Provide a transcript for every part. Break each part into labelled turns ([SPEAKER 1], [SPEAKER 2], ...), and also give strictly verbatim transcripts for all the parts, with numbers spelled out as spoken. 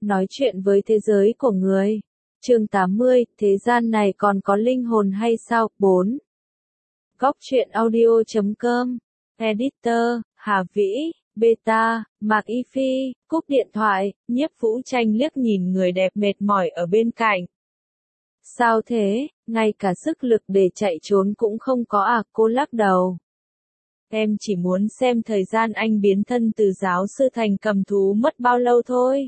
[SPEAKER 1] nói chuyện với thế giới của người. Chương tám mươi, thế gian này còn có linh hồn hay sao? bốn. Góc truyện audio chấm com, Editor, Hà Vĩ, Beta, Mạc Y Phi, cúp điện thoại, Nhiếp Vũ Tranh liếc nhìn người đẹp mệt mỏi ở bên cạnh. Sao thế, ngay cả sức lực để chạy trốn cũng không có à? Cô lắc đầu. Em chỉ muốn xem thời gian anh biến thân từ giáo sư thành cầm thú mất bao lâu thôi.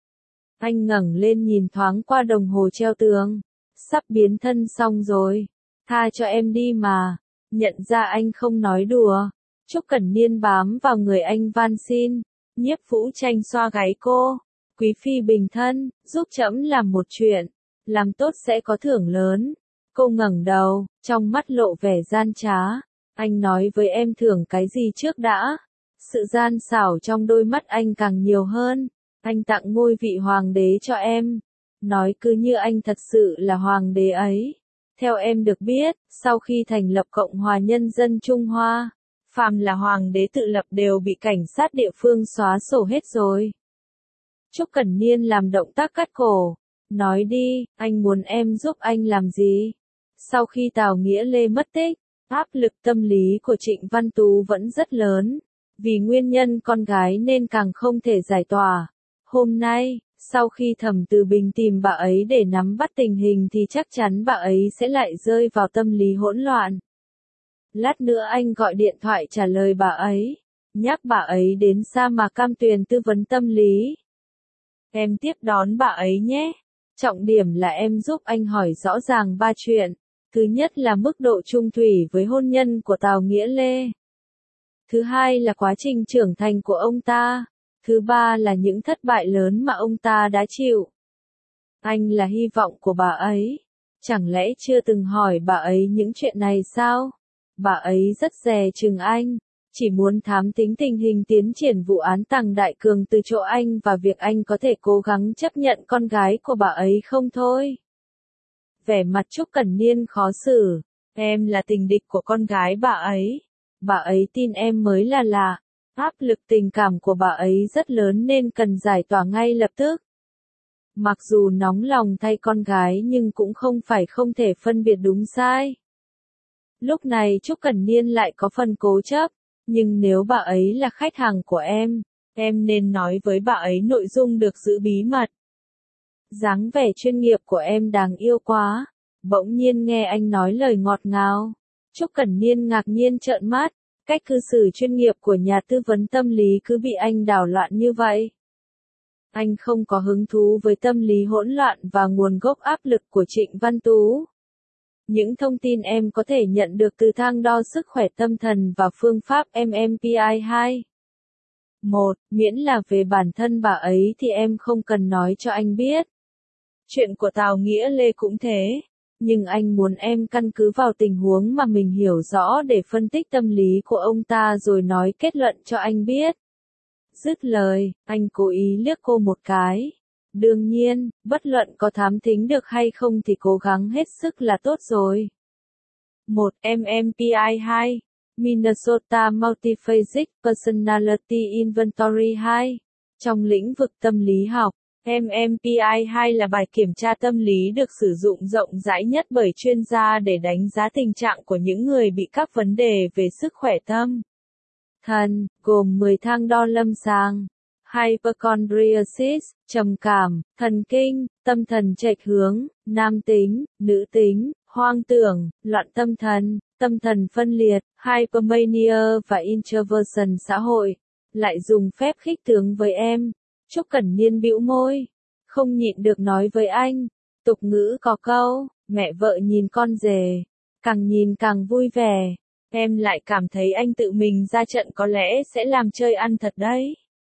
[SPEAKER 1] Anh ngẩng lên nhìn thoáng qua đồng hồ treo tường. Sắp biến thân xong rồi. Tha cho em đi mà. Nhận ra anh không nói đùa. Trúc Cẩn Niên bám vào người anh van xin. Nhiếp Vũ Tranh xoa gáy cô. Quý phi bình thân, giúp trẫm làm một chuyện. Làm tốt sẽ có thưởng lớn. Cô ngẩng đầu, trong mắt lộ vẻ gian trá. Anh nói với em thưởng cái gì trước đã? Sự gian xảo trong đôi mắt anh càng nhiều hơn. Anh tặng ngôi vị hoàng đế cho em. Nói cứ như anh thật sự là hoàng đế ấy. Theo em được biết, sau khi thành lập Cộng hòa Nhân dân Trung Hoa, phàm là hoàng đế tự lập đều bị cảnh sát địa phương xóa sổ hết rồi. Trúc Cẩn Niên làm động tác cắt cổ. Nói đi, anh muốn em giúp anh làm gì? Sau khi Tào Nghĩa Lê mất tích, áp lực tâm lý của Trịnh Văn Tú vẫn rất lớn. Vì nguyên nhân con gái nên càng không thể giải tỏa. Hôm nay, sau khi Thẩm Từ Bình tìm bà ấy để nắm bắt tình hình thì chắc chắn bà ấy sẽ lại rơi vào tâm lý hỗn loạn. Lát nữa anh gọi điện thoại trả lời bà ấy, nhắc bà ấy đến Sa Mạc Cam Tuyền tư vấn tâm lý. Em tiếp đón bà ấy nhé. Trọng điểm là em giúp anh hỏi rõ ràng ba chuyện. Thứ nhất là mức độ chung thủy với hôn nhân của Tào Nghĩa Lê. Thứ hai là quá trình trưởng thành của ông ta. Thứ ba là những thất bại lớn mà ông ta đã chịu. Anh là hy vọng của bà ấy. Chẳng lẽ chưa từng hỏi bà ấy những chuyện này sao? Bà ấy rất dè chừng anh. Chỉ muốn thám tính tình hình tiến triển vụ án Tằng Đại Cường từ chỗ anh và việc anh có thể cố gắng chấp nhận con gái của bà ấy không thôi. Vẻ mặt Trúc Cẩn Niên khó xử. Em là tình địch của con gái bà ấy. Bà ấy tin em mới là lạ. Áp lực tình cảm của bà ấy rất lớn nên cần giải tỏa ngay lập tức. Mặc dù nóng lòng thay con gái nhưng cũng không phải không thể phân biệt đúng sai. Lúc này Trúc Cẩn Niên lại có phần cố chấp. Nhưng nếu bà ấy là khách hàng của em, em nên nói với bà ấy nội dung được giữ bí mật. Dáng vẻ chuyên nghiệp của em đáng yêu quá. Bỗng nhiên nghe anh nói lời ngọt ngào. Trúc Cẩn Niên ngạc nhiên trợn mắt. Cách cư xử chuyên nghiệp của nhà tư vấn tâm lý cứ bị anh đảo loạn như vậy. Anh không có hứng thú với tâm lý hỗn loạn và nguồn gốc áp lực của Trịnh Văn Tú. Những thông tin em có thể nhận được từ thang đo sức khỏe tâm thần và phương pháp em em pê i hai. một. Miễn là về bản thân bà ấy thì em không cần nói cho anh biết. Chuyện của Tào Nghĩa Lê cũng thế. Nhưng anh muốn em căn cứ vào tình huống mà mình hiểu rõ để phân tích tâm lý của ông ta rồi nói kết luận cho anh biết. Dứt lời, anh cố ý liếc cô một cái. Đương nhiên, bất luận có thám thính được hay không thì cố gắng hết sức là tốt rồi. một. em em pê i hai. Minnesota Multiphasic Personality Inventory hai. Trong lĩnh vực tâm lý học, em em pê i hai là bài kiểm tra tâm lý được sử dụng rộng rãi nhất bởi chuyên gia để đánh giá tình trạng của những người bị các vấn đề về sức khỏe tâm thần, gồm mười thang đo lâm sàng: hypochondriasis, trầm cảm, thần kinh, tâm thần chệch hướng, nam tính, nữ tính, hoang tưởng, loạn tâm thần, tâm thần phân liệt, hypomania và introversion xã hội. Lại dùng phép khích tướng với em. Trúc Cẩn Niên bĩu môi, không nhịn được nói với anh. Tục ngữ có câu, mẹ vợ nhìn con rể, càng nhìn càng vui vẻ. Em lại cảm thấy anh tự mình ra trận có lẽ sẽ làm chơi ăn thật đấy.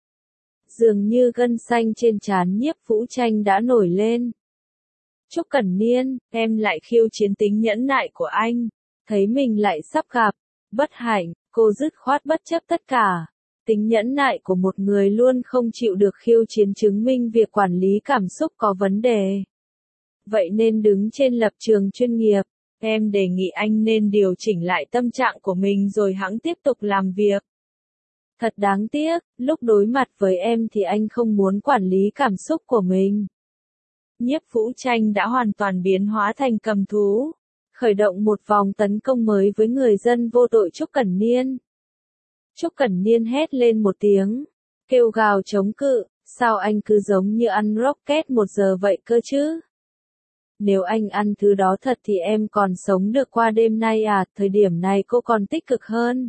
[SPEAKER 1] Dường như gân xanh trên trán Nhiếp Vũ Tranh đã nổi lên. Trúc Cẩn Niên, em lại khiêu chiến tính nhẫn nại của anh. Thấy mình lại sắp gặp bất hạnh, cô dứt khoát bất chấp tất cả. Tính nhẫn nại của một người luôn không chịu được khiêu chiến chứng minh việc quản lý cảm xúc có vấn đề. Vậy nên đứng trên lập trường chuyên nghiệp, em đề nghị anh nên điều chỉnh lại tâm trạng của mình rồi hẵng tiếp tục làm việc. Thật đáng tiếc, lúc đối mặt với em thì anh không muốn quản lý cảm xúc của mình. Nhiếp Vũ Tranh đã hoàn toàn biến hóa thành cầm thú, khởi động một vòng tấn công mới với người dân vô tội Trúc Cẩn Niên. Trúc Cẩn Niên hét lên một tiếng, kêu gào chống cự, sao anh cứ giống như ăn rocket một giờ vậy cơ chứ? Nếu anh ăn thứ đó thật thì em còn sống được qua đêm nay à, thời điểm này cô còn tích cực hơn.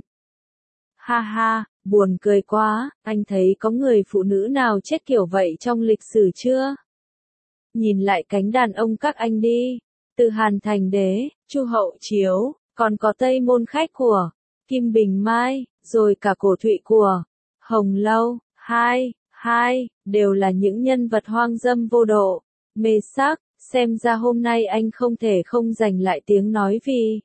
[SPEAKER 1] Ha ha, buồn cười quá, anh thấy có người phụ nữ nào chết kiểu vậy trong lịch sử chưa? Nhìn lại cánh đàn ông các anh đi, từ Hàn Thành Đế, Chu Hậu Chiếu, còn có Tây Môn Khách của Kim Bình Mai, rồi cả Cổ Thụy của Hồng Lâu, hai, hai, đều là những nhân vật hoang dâm vô độ, mê sắc, xem ra hôm nay anh không thể không giành lại tiếng nói vì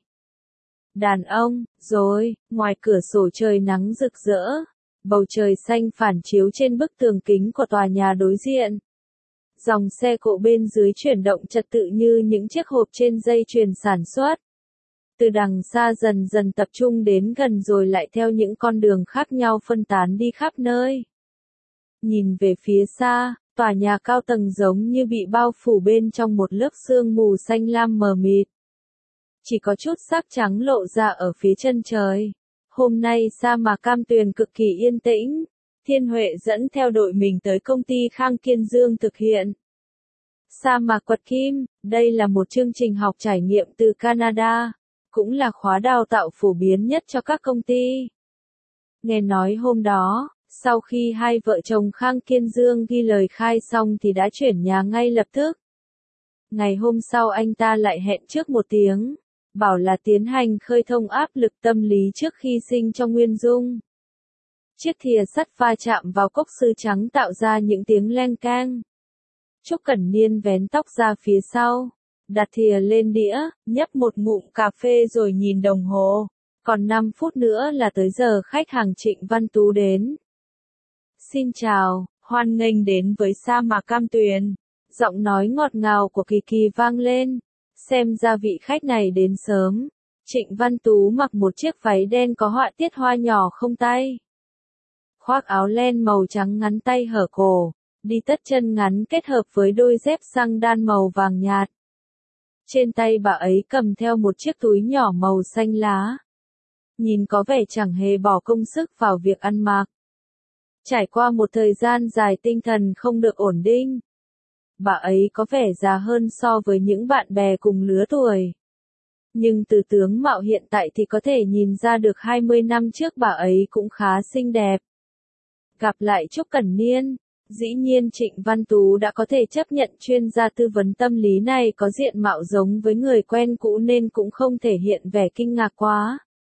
[SPEAKER 1] đàn ông, rồi, ngoài cửa sổ trời nắng rực rỡ, bầu trời xanh phản chiếu trên bức tường kính của tòa nhà đối diện. Dòng xe cộ bên dưới chuyển động trật tự như những chiếc hộp trên dây chuyền sản xuất. Từ đằng xa dần dần tập trung đến gần rồi lại theo những con đường khác nhau phân tán đi khắp nơi. Nhìn về phía xa, tòa nhà cao tầng giống như bị bao phủ bên trong một lớp sương mù xanh lam mờ mịt. Chỉ có chút sắc trắng lộ ra ở phía chân trời. Hôm nay sa mạc Cam Tuyền cực kỳ yên tĩnh. Thiên Huệ dẫn theo đội mình tới công ty Khang Kiên Dương thực hiện sa mạc quật kim. Đây là một chương trình học trải nghiệm từ Canada, cũng là khóa đào tạo phổ biến nhất cho các công ty. Nghe nói hôm đó, sau khi hai vợ chồng Khang Kiên Dương ghi lời khai xong thì đã chuyển nhà ngay lập tức. Ngày hôm sau anh ta lại hẹn trước một tiếng, bảo là tiến hành khơi thông áp lực tâm lý trước khi sinh cho Nguyên Dung. Chiếc thìa sắt va chạm vào cốc sứ trắng tạo ra những tiếng leng keng. Trúc Cẩn Niên vén tóc ra phía sau, đặt thìa lên đĩa, nhấp một ngụm cà phê rồi nhìn đồng hồ. Còn năm phút nữa là tới giờ khách hàng Trịnh Văn Tú đến. Xin chào, hoan nghênh đến với sa mạc Cam Tuyền. Giọng nói ngọt ngào của Kỳ Kỳ vang lên. Xem ra vị khách này đến sớm. Trịnh Văn Tú mặc một chiếc váy đen có họa tiết hoa nhỏ không tay. Khoác áo len màu trắng ngắn tay hở cổ, đi tất chân ngắn kết hợp với đôi dép xăng đan màu vàng nhạt. Trên tay bà ấy cầm theo một chiếc túi nhỏ màu xanh lá. Nhìn có vẻ chẳng hề bỏ công sức vào việc ăn mặc. Trải qua một thời gian dài tinh thần không được ổn định, bà ấy có vẻ già hơn so với những bạn bè cùng lứa tuổi. Nhưng từ tướng mạo hiện tại thì có thể nhìn ra được hai mươi năm trước bà ấy cũng khá xinh đẹp. Gặp lại Trúc Cẩn Niên, dĩ nhiên Trịnh Văn Tú đã có thể chấp nhận chuyên gia tư vấn tâm lý này có diện mạo giống với người quen cũ nên cũng không thể hiện vẻ kinh ngạc quá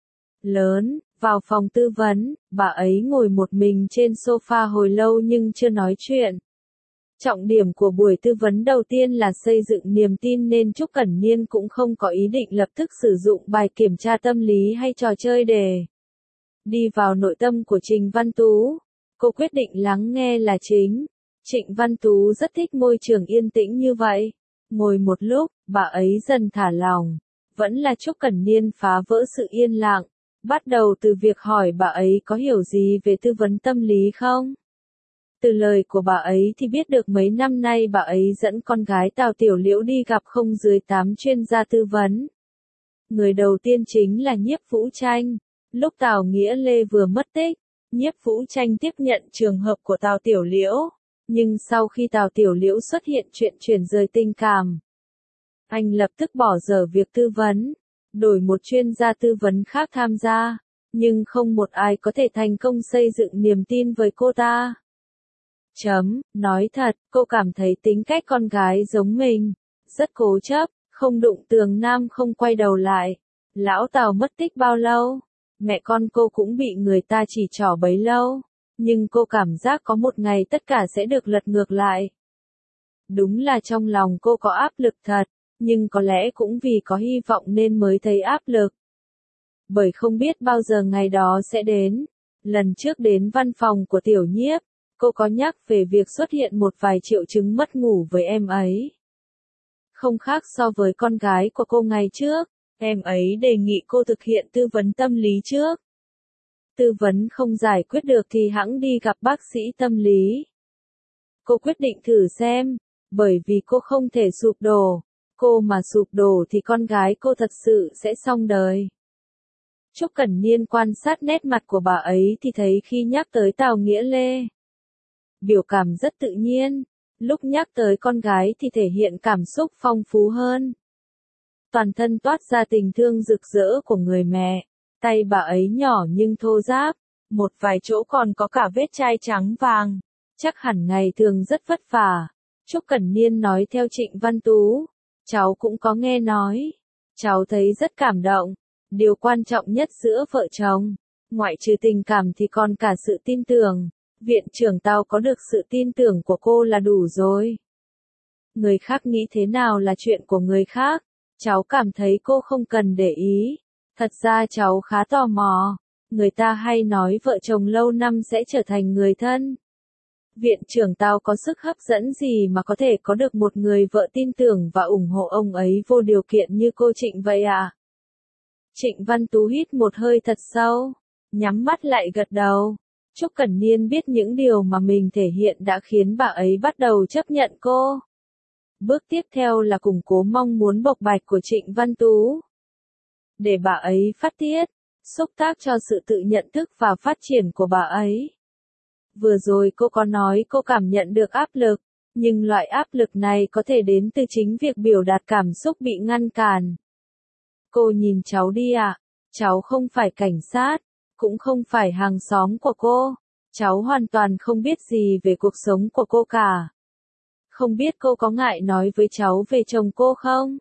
[SPEAKER 1] lớn. Vào phòng tư vấn, bà ấy ngồi một mình trên sofa hồi lâu nhưng chưa nói chuyện. Trọng điểm của buổi tư vấn đầu tiên là xây dựng niềm tin nên Trúc Cẩn Niên cũng không có ý định lập tức sử dụng bài kiểm tra tâm lý hay trò chơi để đi vào nội tâm của Trịnh Văn Tú. Cô quyết định lắng nghe là chính. Trịnh Văn Tú rất thích môi trường yên tĩnh như vậy. Ngồi một lúc, bà ấy dần thả lỏng. Vẫn là Trúc Cẩn Niên phá vỡ sự yên lặng. Bắt đầu từ việc hỏi bà ấy có hiểu gì về tư vấn tâm lý không? Từ lời của bà ấy thì biết được mấy năm nay bà ấy dẫn con gái Tào Tiểu Liễu đi gặp không dưới tám chuyên gia tư vấn. Người đầu tiên chính là Nhiếp Vũ Tranh. Lúc Tào Nghĩa Lê vừa mất tích, Nhiếp Vũ Tranh tiếp nhận trường hợp của Tào Tiểu Liễu. Nhưng sau khi Tào Tiểu Liễu xuất hiện chuyện chuyển rời tình cảm, anh lập tức bỏ dở việc tư vấn, đổi một chuyên gia tư vấn khác tham gia. Nhưng không một ai có thể thành công xây dựng niềm tin với cô ta. Chấm, nói thật, cô cảm thấy tính cách con gái giống mình, rất cố chấp, không đụng tường nam không quay đầu lại. Lão Tào mất tích bao lâu? Mẹ con cô cũng bị người ta chỉ trỏ bấy lâu. Nhưng cô cảm giác có một ngày tất cả sẽ được lật ngược lại. Đúng là trong lòng cô có áp lực thật, nhưng có lẽ cũng vì có hy vọng nên mới thấy áp lực. Bởi không biết bao giờ ngày đó sẽ đến. Lần trước đến văn phòng của Tiểu Nhiếp, cô có nhắc về việc xuất hiện một vài triệu chứng mất ngủ với em ấy. Không khác so với con gái của cô ngày trước, em ấy đề nghị cô thực hiện tư vấn tâm lý trước. Tư vấn không giải quyết được thì hẵng đi gặp bác sĩ tâm lý. Cô quyết định thử xem, bởi vì cô không thể sụp đổ. Cô mà sụp đổ thì con gái cô thật sự sẽ xong đời. Trúc Cẩn Niên quan sát nét mặt của bà ấy thì thấy khi nhắc tới Tào Nghĩa Lê, biểu cảm rất tự nhiên, lúc nhắc tới con gái thì thể hiện cảm xúc phong phú hơn. Toàn thân toát ra tình thương rực rỡ của người mẹ, tay bà ấy nhỏ nhưng thô ráp, một vài chỗ còn có cả vết chai trắng vàng, chắc hẳn ngày thường rất vất vả. Trúc Cẩn Niên nói theo Trịnh Văn Tú, cháu cũng có nghe nói, cháu thấy rất cảm động, điều quan trọng nhất giữa vợ chồng, ngoại trừ tình cảm thì còn cả sự tin tưởng, viện trưởng Tào có được sự tin tưởng của cô là đủ rồi. Người khác nghĩ thế nào là chuyện của người khác, cháu cảm thấy cô không cần để ý, thật ra cháu khá tò mò, người ta hay nói vợ chồng lâu năm sẽ trở thành người thân. Viện trưởng Tào có sức hấp dẫn gì mà có thể có được một người vợ tin tưởng và ủng hộ ông ấy vô điều kiện như cô Trịnh vậy à? Trịnh Văn Tú hít một hơi thật sâu, nhắm mắt lại gật đầu. Trúc Cẩn Niên biết những điều mà mình thể hiện đã khiến bà ấy bắt đầu chấp nhận cô. Bước tiếp theo là củng cố mong muốn bộc bạch của Trịnh Văn Tú. Để bà ấy phát tiết, xúc tác cho sự tự nhận thức và phát triển của bà ấy. Vừa rồi cô có nói cô cảm nhận được áp lực, nhưng loại áp lực này có thể đến từ chính việc biểu đạt cảm xúc bị ngăn cản. Cô nhìn cháu đi ạ, à. Cháu không phải cảnh sát, cũng không phải hàng xóm của cô, cháu hoàn toàn không biết gì về cuộc sống của cô cả. Không biết cô có ngại nói với cháu về chồng cô không?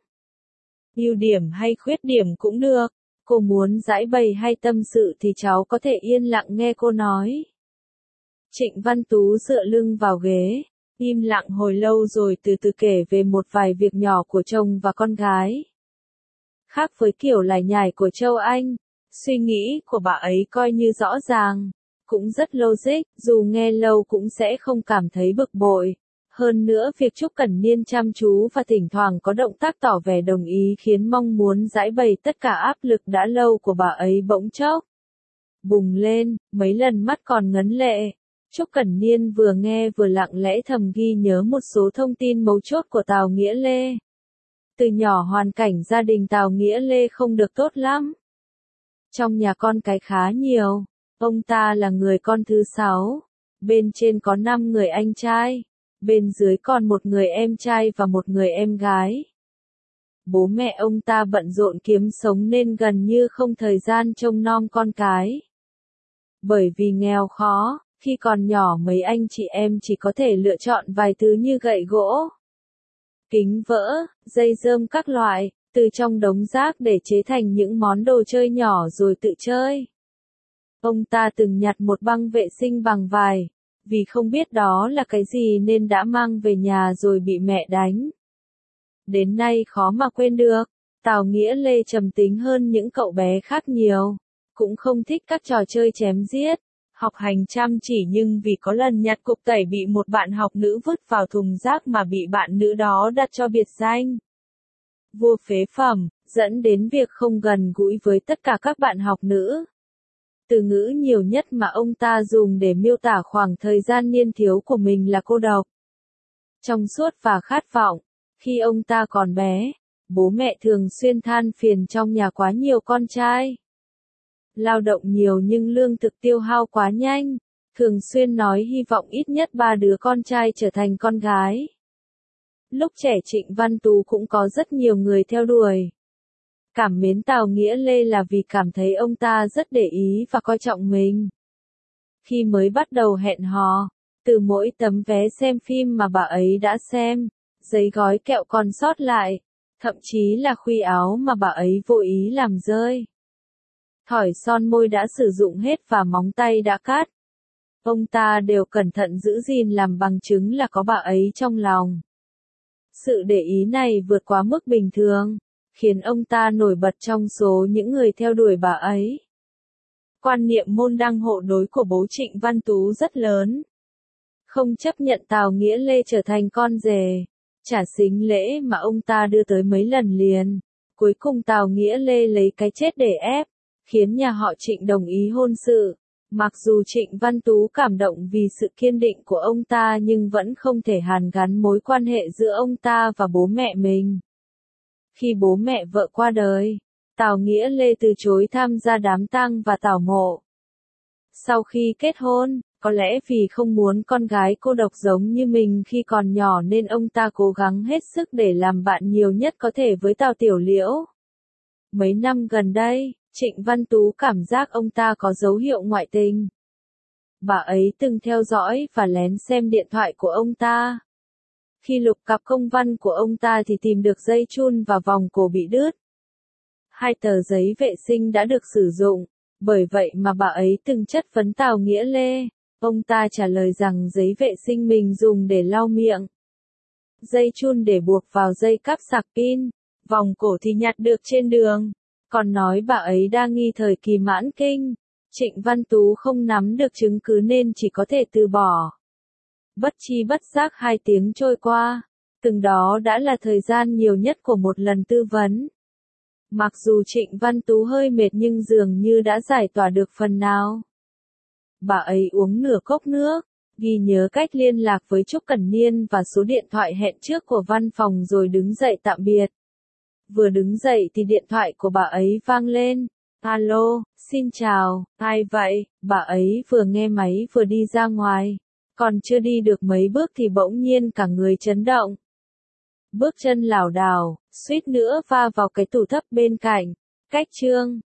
[SPEAKER 1] Ưu điểm hay khuyết điểm cũng được, cô muốn giải bày hay tâm sự thì cháu có thể yên lặng nghe cô nói. Trịnh Văn Tú dựa lưng vào ghế, im lặng hồi lâu rồi từ từ kể về một vài việc nhỏ của chồng và con gái. Khác với kiểu lải nhải của Châu Anh, suy nghĩ của bà ấy coi như rõ ràng, cũng rất logic, dù nghe lâu cũng sẽ không cảm thấy bực bội. Hơn nữa việc Trúc Cẩn Niên chăm chú và thỉnh thoảng có động tác tỏ vẻ đồng ý khiến mong muốn giải bày tất cả áp lực đã lâu của bà ấy bỗng chốc bùng lên, mấy lần mắt còn ngấn lệ. Trúc Cẩn Niên vừa nghe vừa lặng lẽ thầm ghi nhớ một số thông tin mấu chốt của Tào Nghĩa Lê. Từ nhỏ hoàn cảnh gia đình Tào Nghĩa Lê không được tốt lắm. Trong nhà con cái khá nhiều, ông ta là người con thứ sáu, bên trên có năm người anh trai, bên dưới còn một người em trai và một người em gái. Bố mẹ ông ta bận rộn kiếm sống nên gần như không thời gian trông nom con cái. Bởi vì nghèo khó, khi còn nhỏ mấy anh chị em chỉ có thể lựa chọn vài thứ như gậy gỗ, kính vỡ, dây rơm các loại, từ trong đống rác để chế thành những món đồ chơi nhỏ rồi tự chơi. Ông ta từng nhặt một băng vệ sinh bằng vải, vì không biết đó là cái gì nên đã mang về nhà rồi bị mẹ đánh. Đến nay khó mà quên được, Tào Nghĩa Lê trầm tính hơn những cậu bé khác nhiều, cũng không thích các trò chơi chém giết, học hành chăm chỉ nhưng vì có lần nhặt cục tẩy bị một bạn học nữ vứt vào thùng rác mà bị bạn nữ đó đặt cho biệt danh vua phế phẩm, dẫn đến việc không gần gũi với tất cả các bạn học nữ. Từ ngữ nhiều nhất mà ông ta dùng để miêu tả khoảng thời gian niên thiếu của mình là cô độc, trong suốt và khát vọng. Khi ông ta còn bé, bố mẹ thường xuyên than phiền trong nhà quá nhiều con trai. Lao động nhiều nhưng lương thực tiêu hao quá nhanh, thường xuyên nói hy vọng ít nhất ba đứa con trai trở thành con gái. Lúc trẻ Trịnh Văn Tú cũng có rất nhiều người theo đuổi. Cảm mến Tào Nghĩa Lê là vì cảm thấy ông ta rất để ý và coi trọng mình. Khi mới bắt đầu hẹn hò, từ mỗi tấm vé xem phim mà bà ấy đã xem, giấy gói kẹo còn sót lại, thậm chí là khuy áo mà bà ấy vô ý làm rơi, thỏi son môi đã sử dụng hết và móng tay đã cắt, ông ta đều cẩn thận giữ gìn làm bằng chứng là có bà ấy trong lòng. Sự để ý này vượt quá mức bình thường, khiến ông ta nổi bật trong số những người theo đuổi bà ấy. Quan niệm môn đăng hộ đối của bố Trịnh Văn Tú rất lớn. Không chấp nhận Tào Nghĩa Lê trở thành con rể, trả sính lễ mà ông ta đưa tới mấy lần liền. Cuối cùng Tào Nghĩa Lê lấy cái chết để ép, khiến nhà họ Trịnh đồng ý hôn sự. Mặc dù Trịnh Văn Tú cảm động vì sự kiên định của ông ta nhưng vẫn không thể hàn gắn mối quan hệ giữa ông ta và bố mẹ mình. Khi bố mẹ vợ qua đời, Tào Nghĩa Lê từ chối tham gia đám tang và tảo mộ. Sau khi kết hôn, có lẽ vì không muốn con gái cô độc giống như mình khi còn nhỏ nên ông ta cố gắng hết sức để làm bạn nhiều nhất có thể với Tào Tiểu Liễu. Mấy năm gần đây, Trịnh Văn Tú cảm giác ông ta có dấu hiệu ngoại tình. Bà ấy từng theo dõi và lén xem điện thoại của ông ta. Khi lục cặp công văn của ông ta thì tìm được dây chun và vòng cổ bị đứt. Hai tờ giấy vệ sinh đã được sử dụng, bởi vậy mà bà ấy từng chất vấn Tào Nghĩa Lê. Ông ta trả lời rằng giấy vệ sinh mình dùng để lau miệng. Dây chun để buộc vào dây cáp sạc pin, vòng cổ thì nhặt được trên đường. Còn nói bà ấy đang nghi thời kỳ mãn kinh. Trịnh Văn Tú không nắm được chứng cứ nên chỉ có thể từ bỏ. Bất chi bất giác hai tiếng trôi qua. Từng đó đã là thời gian nhiều nhất của một lần tư vấn. Mặc dù Trịnh Văn Tú hơi mệt nhưng dường như đã giải tỏa được phần nào. Bà ấy uống nửa cốc nước, ghi nhớ cách liên lạc với Trúc Cẩn Niên và số điện thoại hẹn trước của văn phòng rồi đứng dậy tạm biệt. Vừa đứng dậy thì điện thoại của bà ấy vang lên. Alo, xin chào, ai vậy? Bà ấy vừa nghe máy vừa đi ra ngoài. Còn chưa đi được mấy bước thì bỗng nhiên cả người chấn động. Bước chân lảo đảo, suýt nữa va vào cái tủ thấp bên cạnh. Cách chương